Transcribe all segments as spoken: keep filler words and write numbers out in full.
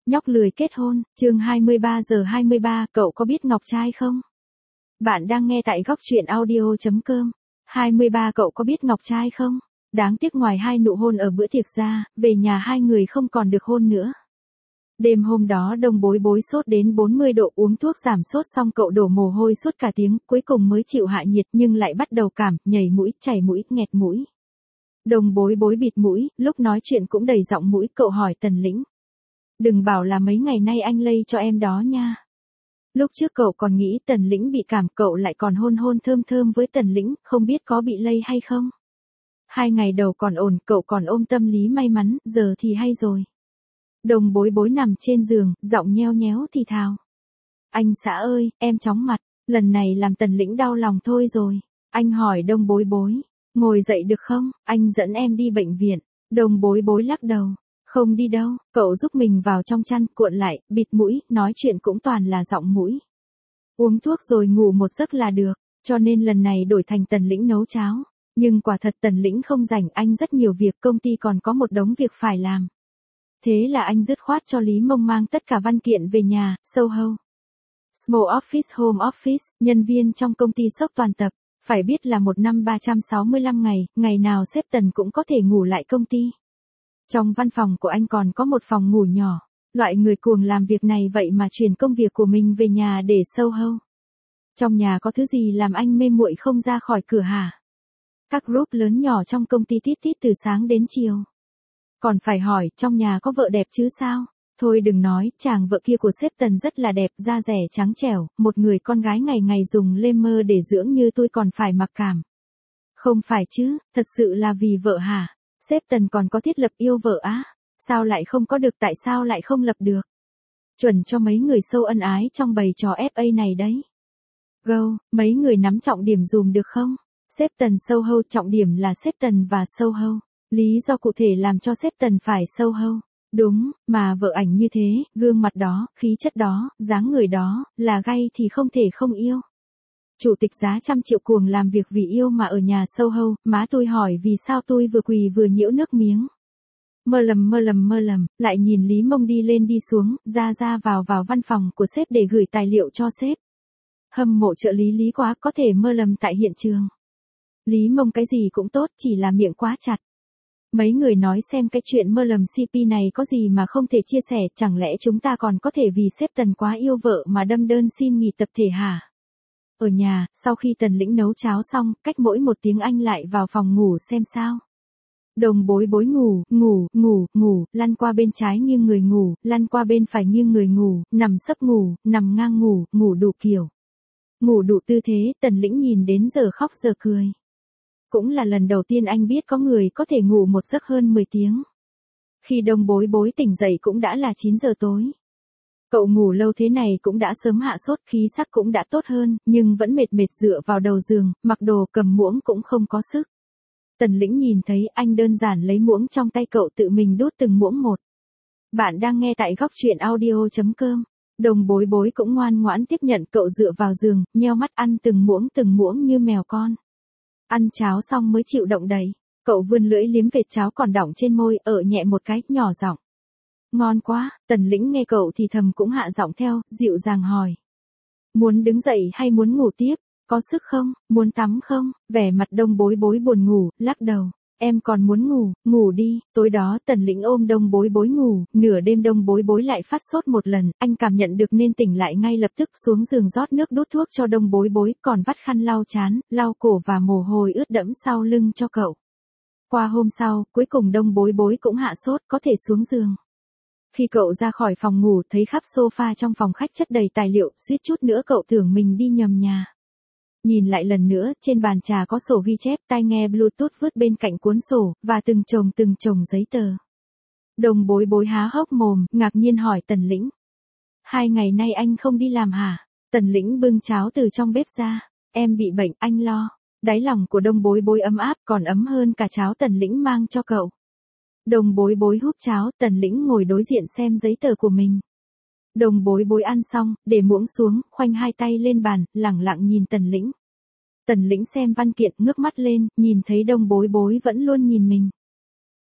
Nhóc lười kết hôn, chương hai mươi ba giờ hai mươi ba, cậu có biết Ngọc trai không? Bạn đang nghe tại góc truyện audio chấm com. hai mươi ba Cậu có biết Ngọc trai không? Đáng tiếc ngoài hai nụ hôn ở bữa tiệc ra, về nhà hai người không còn được hôn nữa. Đêm hôm đó Đông Bối Bối sốt đến bốn mươi độ, uống thuốc giảm sốt xong cậu đổ mồ hôi suốt cả tiếng, cuối cùng mới chịu hạ nhiệt nhưng lại bắt đầu cảm, nhảy mũi, chảy mũi, nghẹt mũi. Đông Bối Bối bịt mũi, lúc nói chuyện cũng đầy giọng mũi, cậu hỏi Tần Lĩnh. Đừng bảo là mấy ngày nay anh lây cho em đó nha. Lúc trước cậu còn nghĩ Tần Lĩnh bị cảm, cậu lại còn hôn hôn thơm thơm với Tần Lĩnh, không biết có bị lây hay không. Hai ngày đầu còn ổn, cậu còn ôm tâm lý may mắn, giờ thì hay rồi. Đông Bối Bối nằm trên giường, giọng nheo nhéo thì thào. Anh xã ơi, em chóng mặt, lần này làm Tần Lĩnh đau lòng thôi rồi. Anh hỏi Đông Bối Bối, ngồi dậy được không, anh dẫn em đi bệnh viện. Đông Bối Bối lắc đầu. Không đi đâu, cậu giúp mình vào trong chăn, cuộn lại, bịt mũi, nói chuyện cũng toàn là giọng mũi. Uống thuốc rồi ngủ một giấc là được, cho nên lần này đổi thành Tần Lĩnh nấu cháo. Nhưng quả thật Tần Lĩnh không rảnh, anh rất nhiều việc, công ty còn có một đống việc phải làm. Thế là anh dứt khoát cho Lý Mông mang tất cả văn kiện về nhà, Soho. Small office home office, nhân viên trong công ty sốc toàn tập. Phải biết là một năm ba trăm sáu mươi lăm ngày, ngày nào sếp Tần cũng có thể ngủ lại công ty. Trong văn phòng của anh còn có một phòng ngủ nhỏ, loại người cuồng làm việc này vậy mà chuyển công việc của mình về nhà để Soho. Trong nhà có thứ gì làm anh mê muội không ra khỏi cửa hả? Các group lớn nhỏ trong công ty tít tít từ sáng đến chiều. Còn phải hỏi, trong nhà có vợ đẹp chứ sao? Thôi đừng nói, chàng vợ kia của sếp Tần rất là đẹp, da rẻ trắng trẻo, một người con gái ngày ngày dùng lem mơ để dưỡng như tôi còn phải mặc cảm. Không phải chứ, thật sự là vì vợ hả? Sếp Tần còn có thiết lập yêu vợ á, sao lại không có được, tại sao lại không lập được? Chuẩn cho mấy người sâu ân ái trong bầy trò ép a này đấy. Go, mấy người nắm trọng điểm dùm được không? Sếp Tần Soho, trọng điểm là sếp Tần và Soho. Lý do cụ thể làm cho sếp Tần phải Soho. Đúng, mà vợ ảnh như thế, gương mặt đó, khí chất đó, dáng người đó, là gay thì không thể không yêu. Chủ tịch giá trăm triệu cuồng làm việc vì yêu mà ở nhà Soho, má tôi hỏi vì sao tôi vừa quỳ vừa nhiễu nước miếng. Mơ lầm mơ lầm mơ lầm, lại nhìn Lý Mông đi lên đi xuống, ra ra vào vào văn phòng của sếp để gửi tài liệu cho sếp. Hâm mộ trợ lý Lý quá, có thể mơ lầm tại hiện trường. Lý Mông cái gì cũng tốt, chỉ là miệng quá chặt. Mấy người nói xem cái chuyện mơ lầm xê pê này có gì mà không thể chia sẻ, chẳng lẽ chúng ta còn có thể vì sếp Tần quá yêu vợ mà đâm đơn xin nghỉ tập thể hả? Ở nhà, sau khi Tần Lĩnh nấu cháo xong, cách mỗi một tiếng anh lại vào phòng ngủ xem sao. Đông Bối Bối ngủ, ngủ, ngủ, ngủ, lăn qua bên trái nghiêng người ngủ, lăn qua bên phải nghiêng người ngủ, nằm sấp ngủ, nằm ngang ngủ, ngủ đủ kiểu. Ngủ đủ tư thế, Tần Lĩnh nhìn đến giờ khóc giờ cười. Cũng là lần đầu tiên anh biết có người có thể ngủ một giấc hơn mười tiếng. Khi Đông Bối Bối tỉnh dậy cũng đã là chín giờ tối. Cậu ngủ lâu thế này cũng đã sớm hạ sốt, khí sắc cũng đã tốt hơn, nhưng vẫn mệt mệt dựa vào đầu giường, mặc đồ cầm muỗng cũng không có sức. Tần Lĩnh nhìn thấy anh đơn giản lấy muỗng trong tay cậu tự mình đút từng muỗng một. Bạn đang nghe tại góc truyện audio chấm com. Đông Bối Bối cũng ngoan ngoãn tiếp nhận, cậu dựa vào giường, nheo mắt ăn từng muỗng từng muỗng như mèo con. Ăn cháo xong mới chịu động đậy, cậu vươn lưỡi liếm vệt cháo còn đọng trên môi, ở nhẹ một cái, nhỏ giọng. Ngon quá, Tần Lĩnh nghe cậu thì thầm cũng hạ giọng theo, dịu dàng hỏi. Muốn đứng dậy hay muốn ngủ tiếp, có sức không, muốn tắm không, vẻ mặt Đông Bối Bối buồn ngủ, lắc đầu. Em còn muốn ngủ, ngủ đi. Tối đó Tần Lĩnh ôm Đông Bối Bối ngủ, nửa đêm Đông Bối Bối lại phát sốt một lần, anh cảm nhận được nên tỉnh lại ngay lập tức xuống giường rót nước đút thuốc cho Đông Bối Bối, còn vắt khăn lau trán, lau cổ và mồ hôi ướt đẫm sau lưng cho cậu. Qua hôm sau, cuối cùng Đông Bối Bối cũng hạ sốt, có thể xuống giường. Khi cậu ra khỏi phòng ngủ thấy khắp sofa trong phòng khách chất đầy tài liệu, suýt chút nữa cậu tưởng mình đi nhầm nhà. Nhìn lại lần nữa, trên bàn trà có sổ ghi chép, tai nghe Bluetooth vứt bên cạnh cuốn sổ, và từng chồng từng chồng giấy tờ. Đông Bối Bối há hốc mồm, ngạc nhiên hỏi Tần Lĩnh. Hai ngày nay anh không đi làm hả? Tần Lĩnh bưng cháo từ trong bếp ra. Em bị bệnh, anh lo. Đáy lòng của Đông Bối Bối ấm áp, còn ấm hơn cả cháo Tần Lĩnh mang cho cậu. Đông Bối Bối húp cháo, Tần Lĩnh ngồi đối diện xem giấy tờ của mình. Đông Bối Bối ăn xong, để muỗng xuống, khoanh hai tay lên bàn, lẳng lặng nhìn Tần Lĩnh. Tần Lĩnh xem văn kiện, ngước mắt lên, nhìn thấy Đông Bối Bối vẫn luôn nhìn mình.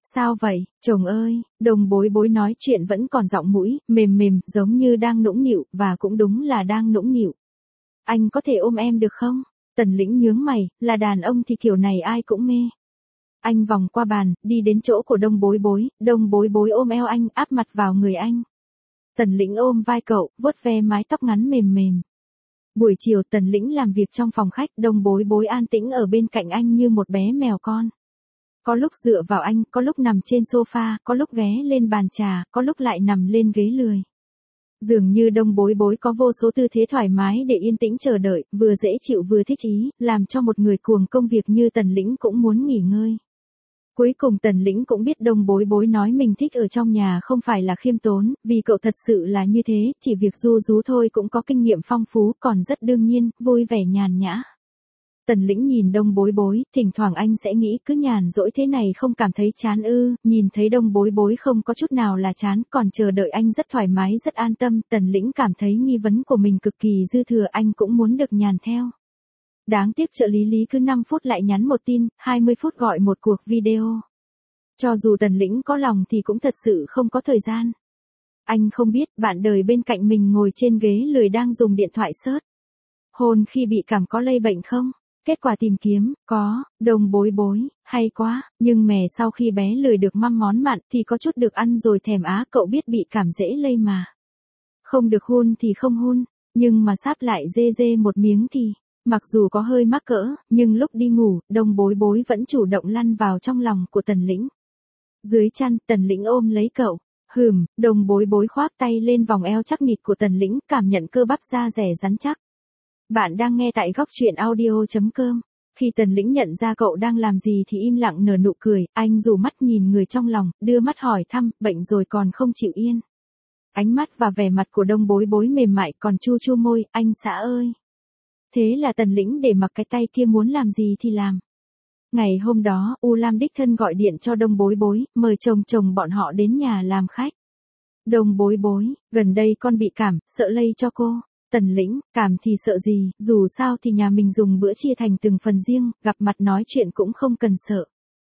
Sao vậy, chồng ơi, Đồng bối bối nói chuyện vẫn còn giọng mũi, mềm mềm, giống như đang nũng nịu, và cũng đúng là đang nũng nịu. Anh có thể ôm em được không? Tần Lĩnh nhướng mày, là đàn ông thì kiểu này ai cũng mê. Anh vòng qua bàn, đi đến chỗ của Đông bối bối, Đông bối bối ôm eo anh, áp mặt vào người anh. Tần Lĩnh ôm vai cậu, vuốt ve mái tóc ngắn mềm mềm. Buổi chiều Tần Lĩnh làm việc trong phòng khách, Đông bối bối an tĩnh ở bên cạnh anh như một bé mèo con. Có lúc dựa vào anh, có lúc nằm trên sofa, có lúc ghé lên bàn trà, có lúc lại nằm lên ghế lười. Dường như Đông bối bối có vô số tư thế thoải mái để yên tĩnh chờ đợi, vừa dễ chịu vừa thích ý, làm cho một người cuồng công việc như Tần Lĩnh cũng muốn nghỉ ngơi. Cuối cùng Tần Lĩnh cũng biết Đông bối bối nói mình thích ở trong nhà không phải là khiêm tốn, vì cậu thật sự là như thế, chỉ việc ru rú thôi cũng có kinh nghiệm phong phú, còn rất đương nhiên, vui vẻ nhàn nhã. Tần Lĩnh nhìn Đông bối bối, thỉnh thoảng anh sẽ nghĩ cứ nhàn rỗi thế này không cảm thấy chán ư, nhìn thấy Đông bối bối không có chút nào là chán, còn chờ đợi anh rất thoải mái rất an tâm, Tần Lĩnh cảm thấy nghi vấn của mình cực kỳ dư thừa, anh cũng muốn được nhàn theo. Đáng tiếc trợ lý Lý cứ năm phút lại nhắn một tin, hai mươi phút gọi một cuộc video. Cho dù Tần Lĩnh có lòng thì cũng thật sự không có thời gian. Anh không biết bạn đời bên cạnh mình ngồi trên ghế lười đang dùng điện thoại search. Hôn khi bị cảm có lây bệnh không? Kết quả tìm kiếm, có, Đông bối bối, hay quá, nhưng mè sau khi bé lười được măm món mặn thì có chút được ăn rồi thèm á, cậu biết bị cảm dễ lây mà. Không được hôn thì không hôn, nhưng mà sáp lại dê dê một miếng thì, mặc dù có hơi mắc cỡ, nhưng lúc đi ngủ, Đông bối bối vẫn chủ động lăn vào trong lòng của Tần Lĩnh. Dưới chăn, Tần Lĩnh ôm lấy cậu, hừm, Đông bối bối khoác tay lên vòng eo chắc nịt của Tần Lĩnh, cảm nhận cơ bắp da dẻ rắn chắc. Bạn đang nghe tại góc truyện audio.com. Khi Tần Lĩnh nhận ra cậu đang làm gì thì im lặng nở nụ cười, anh rủ mắt nhìn người trong lòng, đưa mắt hỏi thăm, bệnh rồi còn không chịu yên. Ánh mắt và vẻ mặt của Đông bối bối mềm mại còn chu chu môi, anh xã ơi. Thế là Tần Lĩnh để mặc cái tay kia muốn làm gì thì làm. Ngày hôm đó, U Lam đích thân gọi điện cho Đông bối bối, mời chồng chồng bọn họ đến nhà làm khách. Đông bối bối, gần đây con bị cảm, sợ lây cho cô. Tần Lĩnh, cảm thì sợ gì, dù sao thì nhà mình dùng bữa chia thành từng phần riêng, gặp mặt nói chuyện cũng không cần sợ.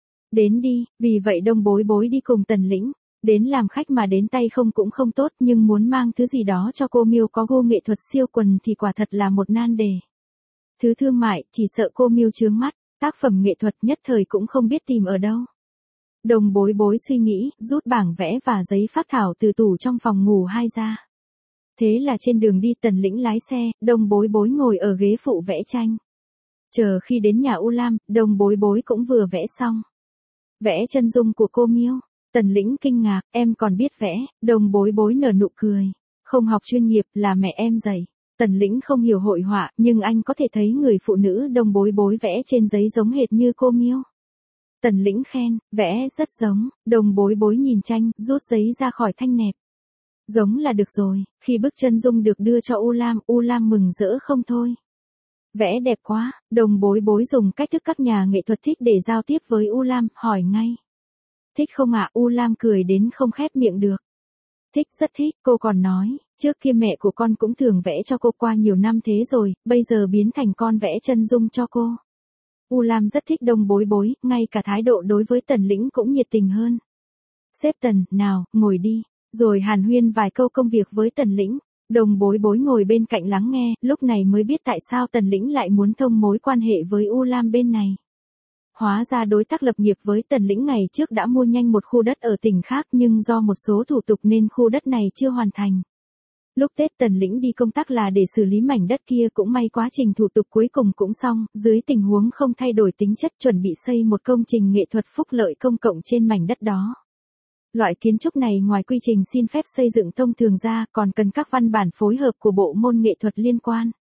Đến đi, vì vậy Đông bối bối đi cùng Tần Lĩnh. Đến làm khách mà đến tay không cũng không tốt, nhưng muốn mang thứ gì đó cho cô Miêu có gu nghệ thuật siêu quần thì quả thật là một nan đề. Thứ thương mại, chỉ sợ cô Miêu chướng mắt, tác phẩm nghệ thuật nhất thời cũng không biết tìm ở đâu. Đông bối bối suy nghĩ, rút bảng vẽ và giấy phác thảo từ tủ trong phòng ngủ hai ra. Thế là trên đường đi Tần Lĩnh lái xe, Đông bối bối ngồi ở ghế phụ vẽ tranh. Chờ khi đến nhà U Lam, Đông bối bối cũng vừa vẽ xong. Vẽ chân dung của cô Miêu. Tần Lĩnh kinh ngạc, em còn biết vẽ, Đông bối bối nở nụ cười. Không học chuyên nghiệp, là mẹ em dạy. Tần Lĩnh không hiểu hội họa, nhưng anh có thể thấy người phụ nữ Đông bối bối vẽ trên giấy giống hệt như cô Miêu. Tần Lĩnh khen, vẽ rất giống, Đông bối bối nhìn tranh, rút giấy ra khỏi thanh nẹp. Giống là được rồi, khi bức chân dung được đưa cho U Lam, U Lam mừng rỡ không thôi. Vẽ đẹp quá, Đông bối bối dùng cách thức các nhà nghệ thuật thích để giao tiếp với U Lam, hỏi ngay. Thích không ạ? U Lam cười đến không khép miệng được. Thích, rất thích, cô còn nói, trước kia mẹ của con cũng thường vẽ cho cô qua nhiều năm thế rồi, bây giờ biến thành con vẽ chân dung cho cô. U Lam rất thích Đông bối bối, ngay cả thái độ đối với Tần Lĩnh cũng nhiệt tình hơn. Sếp Tần, nào, ngồi đi. Rồi hàn huyên vài câu công việc với Tần Lĩnh. Đông bối bối ngồi bên cạnh lắng nghe, lúc này mới biết tại sao Tần Lĩnh lại muốn thông mối quan hệ với U Lam bên này. Hóa ra đối tác lập nghiệp với Tần Lĩnh ngày trước đã mua nhanh một khu đất ở tỉnh khác nhưng do một số thủ tục nên khu đất này chưa hoàn thành. Lúc Tết Tần Lĩnh đi công tác là để xử lý mảnh đất kia, cũng may quá trình thủ tục cuối cùng cũng xong, dưới tình huống không thay đổi tính chất chuẩn bị xây một công trình nghệ thuật phúc lợi công cộng trên mảnh đất đó. Loại kiến trúc này ngoài quy trình xin phép xây dựng thông thường ra còn cần các văn bản phối hợp của bộ môn nghệ thuật liên quan.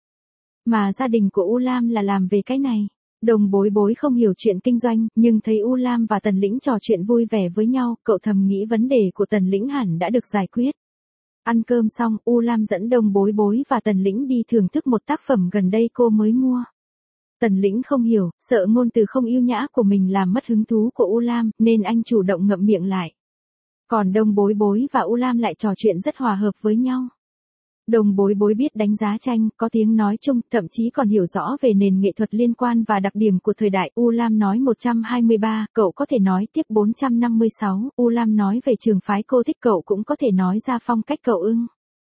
Mà gia đình của U Lam là làm về cái này. Đông bối bối không hiểu chuyện kinh doanh, nhưng thấy U Lam và Tần Lĩnh trò chuyện vui vẻ với nhau, cậu thầm nghĩ vấn đề của Tần Lĩnh hẳn đã được giải quyết. Ăn cơm xong, U Lam dẫn Đông bối bối và Tần Lĩnh đi thưởng thức một tác phẩm gần đây cô mới mua. Tần Lĩnh không hiểu, sợ ngôn từ không yêu nhã của mình làm mất hứng thú của U Lam, nên anh chủ động ngậm miệng lại. Còn Đông bối bối và U Lam lại trò chuyện rất hòa hợp với nhau. Đồng Bối Bối biết đánh giá tranh, có tiếng nói chung, thậm chí còn hiểu rõ về nền nghệ thuật liên quan và đặc điểm của thời đại. U Lam nói một trăm hai mươi ba, cậu có thể nói tiếp bốn trăm năm mươi sáu. U Lam nói về trường phái cô thích, cậu cũng có thể nói ra phong cách cậu ưng.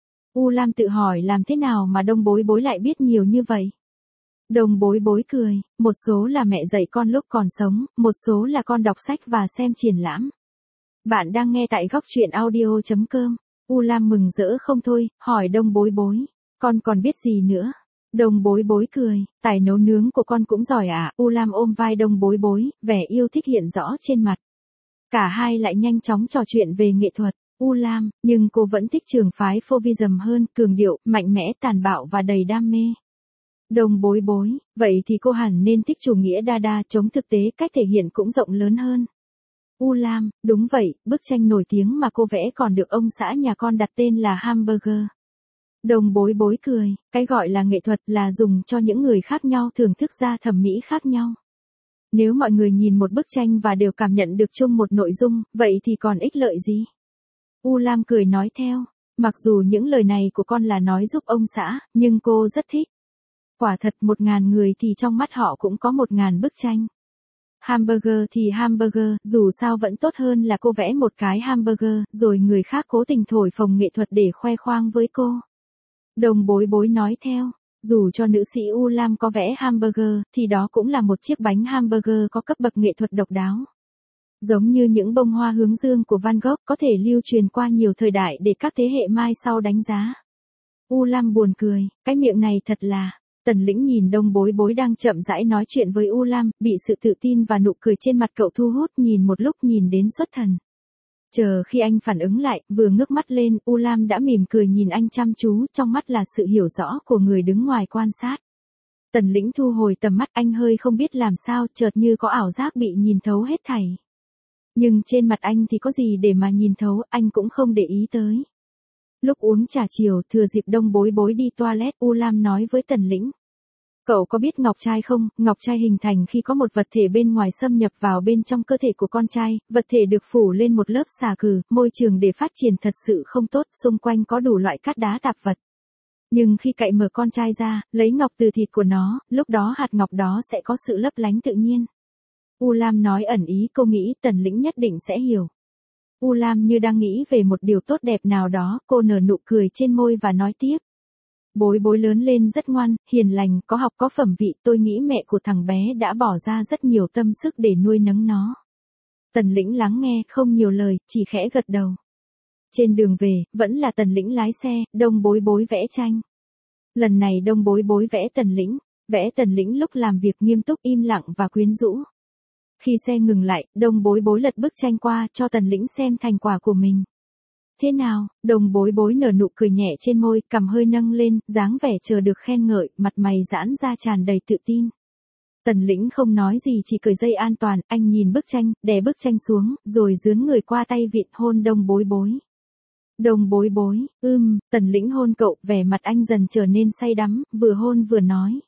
U Lam tự hỏi làm thế nào mà Đồng Bối Bối lại biết nhiều như vậy. Đồng Bối Bối cười, một số là mẹ dạy con lúc còn sống, một số là con đọc sách và xem triển lãm. Bạn đang nghe tại góc truyện audio chấm com. U Lam mừng rỡ không thôi, hỏi Đồng Bối Bối, con còn biết gì nữa? Đồng Bối Bối cười, tài nấu nướng của con cũng giỏi à? U Lam ôm vai Đồng Bối Bối, vẻ yêu thích hiện rõ trên mặt. Cả hai lại nhanh chóng trò chuyện về nghệ thuật. U Lam, nhưng cô vẫn thích trường phái Fauvism hơn, cường điệu, mạnh mẽ, tàn bạo và đầy đam mê. Đồng Bối Bối, vậy thì cô hẳn nên thích chủ nghĩa Dada, chống thực tế, cách thể hiện cũng rộng lớn hơn. U Lam, đúng vậy, bức tranh nổi tiếng mà cô vẽ còn được ông xã nhà con đặt tên là Hamburger. Đồng Bối Bối cười, cái gọi là nghệ thuật là dùng cho những người khác nhau thưởng thức ra thẩm mỹ khác nhau. Nếu mọi người nhìn một bức tranh và đều cảm nhận được chung một nội dung, vậy thì còn ích lợi gì? U Lam cười nói theo, mặc dù những lời này của con là nói giúp ông xã, nhưng cô rất thích. Quả thật một ngàn người thì trong mắt họ cũng có một ngàn bức tranh. Hamburger thì hamburger, dù sao vẫn tốt hơn là cô vẽ một cái hamburger, rồi người khác cố tình thổi phồng nghệ thuật để khoe khoang với cô. Đồng Bối Bối nói theo, dù cho nữ sĩ U Lam có vẽ hamburger, thì đó cũng là một chiếc bánh hamburger có cấp bậc nghệ thuật độc đáo. Giống như những bông hoa hướng dương của Van Gogh có thể lưu truyền qua nhiều thời đại để các thế hệ mai sau đánh giá. U Lam buồn cười, cái miệng này thật là... Tần Lĩnh nhìn Đồng Bối Bối đang chậm rãi nói chuyện với U Lam, bị sự tự tin và nụ cười trên mặt cậu thu hút, nhìn một lúc nhìn đến xuất thần. Chờ khi anh phản ứng lại, vừa ngước mắt lên, U Lam đã mỉm cười nhìn anh chăm chú, trong mắt là sự hiểu rõ của người đứng ngoài quan sát. Tần Lĩnh thu hồi tầm mắt, anh hơi không biết làm sao, chợt như có ảo giác bị nhìn thấu hết thảy. Nhưng trên mặt anh thì có gì để mà nhìn thấu, anh cũng không để ý tới. Lúc uống trà chiều, thừa dịp Đồng Bối Bối đi toilet, U Lam nói với Tần Lĩnh. Cậu có biết ngọc trai không? Ngọc trai hình thành khi có một vật thể bên ngoài xâm nhập vào bên trong cơ thể của con trai, vật thể được phủ lên một lớp xà cừ, môi trường để phát triển thật sự không tốt, xung quanh có đủ loại cát đá tạp vật. Nhưng khi cạy mở con trai ra, lấy ngọc từ thịt của nó, lúc đó hạt ngọc đó sẽ có sự lấp lánh tự nhiên. U Lam nói ẩn ý, cô nghĩ Tần Lĩnh nhất định sẽ hiểu. U Lam như đang nghĩ về một điều tốt đẹp nào đó, cô nở nụ cười trên môi và nói tiếp. Bối Bối lớn lên rất ngoan, hiền lành, có học có phẩm vị, tôi nghĩ mẹ của thằng bé đã bỏ ra rất nhiều tâm sức để nuôi nấng nó. Tần Lĩnh lắng nghe, không nhiều lời, chỉ khẽ gật đầu. Trên đường về, vẫn là Tần Lĩnh lái xe, Đồng Bối Bối vẽ tranh. Lần này Đồng Bối Bối vẽ Tần Lĩnh, vẽ Tần Lĩnh lúc làm việc nghiêm túc, im lặng và quyến rũ. Khi xe ngừng lại, Đồng Bối Bối lật bức tranh qua, cho Tần Lĩnh xem thành quả của mình. Thế nào? Đồng Bối Bối nở nụ cười nhẹ trên môi, cằm hơi nâng lên, dáng vẻ chờ được khen ngợi, mặt mày giãn ra tràn đầy tự tin. Tần Lĩnh không nói gì, chỉ cởi dây an toàn, anh nhìn bức tranh, đè bức tranh xuống, rồi dướn người qua tay vịn hôn Đồng Bối Bối. Đồng Bối Bối, ưm, Tần Lĩnh hôn cậu, vẻ mặt anh dần trở nên say đắm, vừa hôn vừa nói.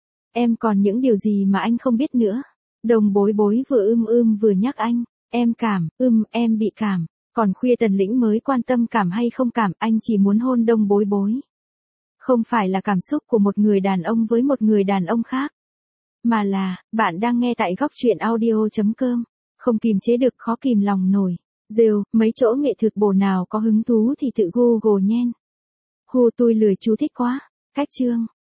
Em còn những điều gì mà anh không biết nữa? Đồng Bối Bối vừa ưm ưm vừa nhắc anh, em cảm, ưm, em bị cảm. Còn khuya Tần Lĩnh mới quan tâm cảm hay không cảm, anh chỉ muốn hôn Đồng Bối Bối. Không phải là cảm xúc của một người đàn ông với một người đàn ông khác. Mà là, bạn đang nghe tại góc truyện audio chấm com. Không kìm chế được khó kìm lòng nổi. Rêu, mấy chỗ nghệ thuật bổ nào có hứng thú thì tự Google nhen. Hu tôi lười chú thích quá. Cách chương.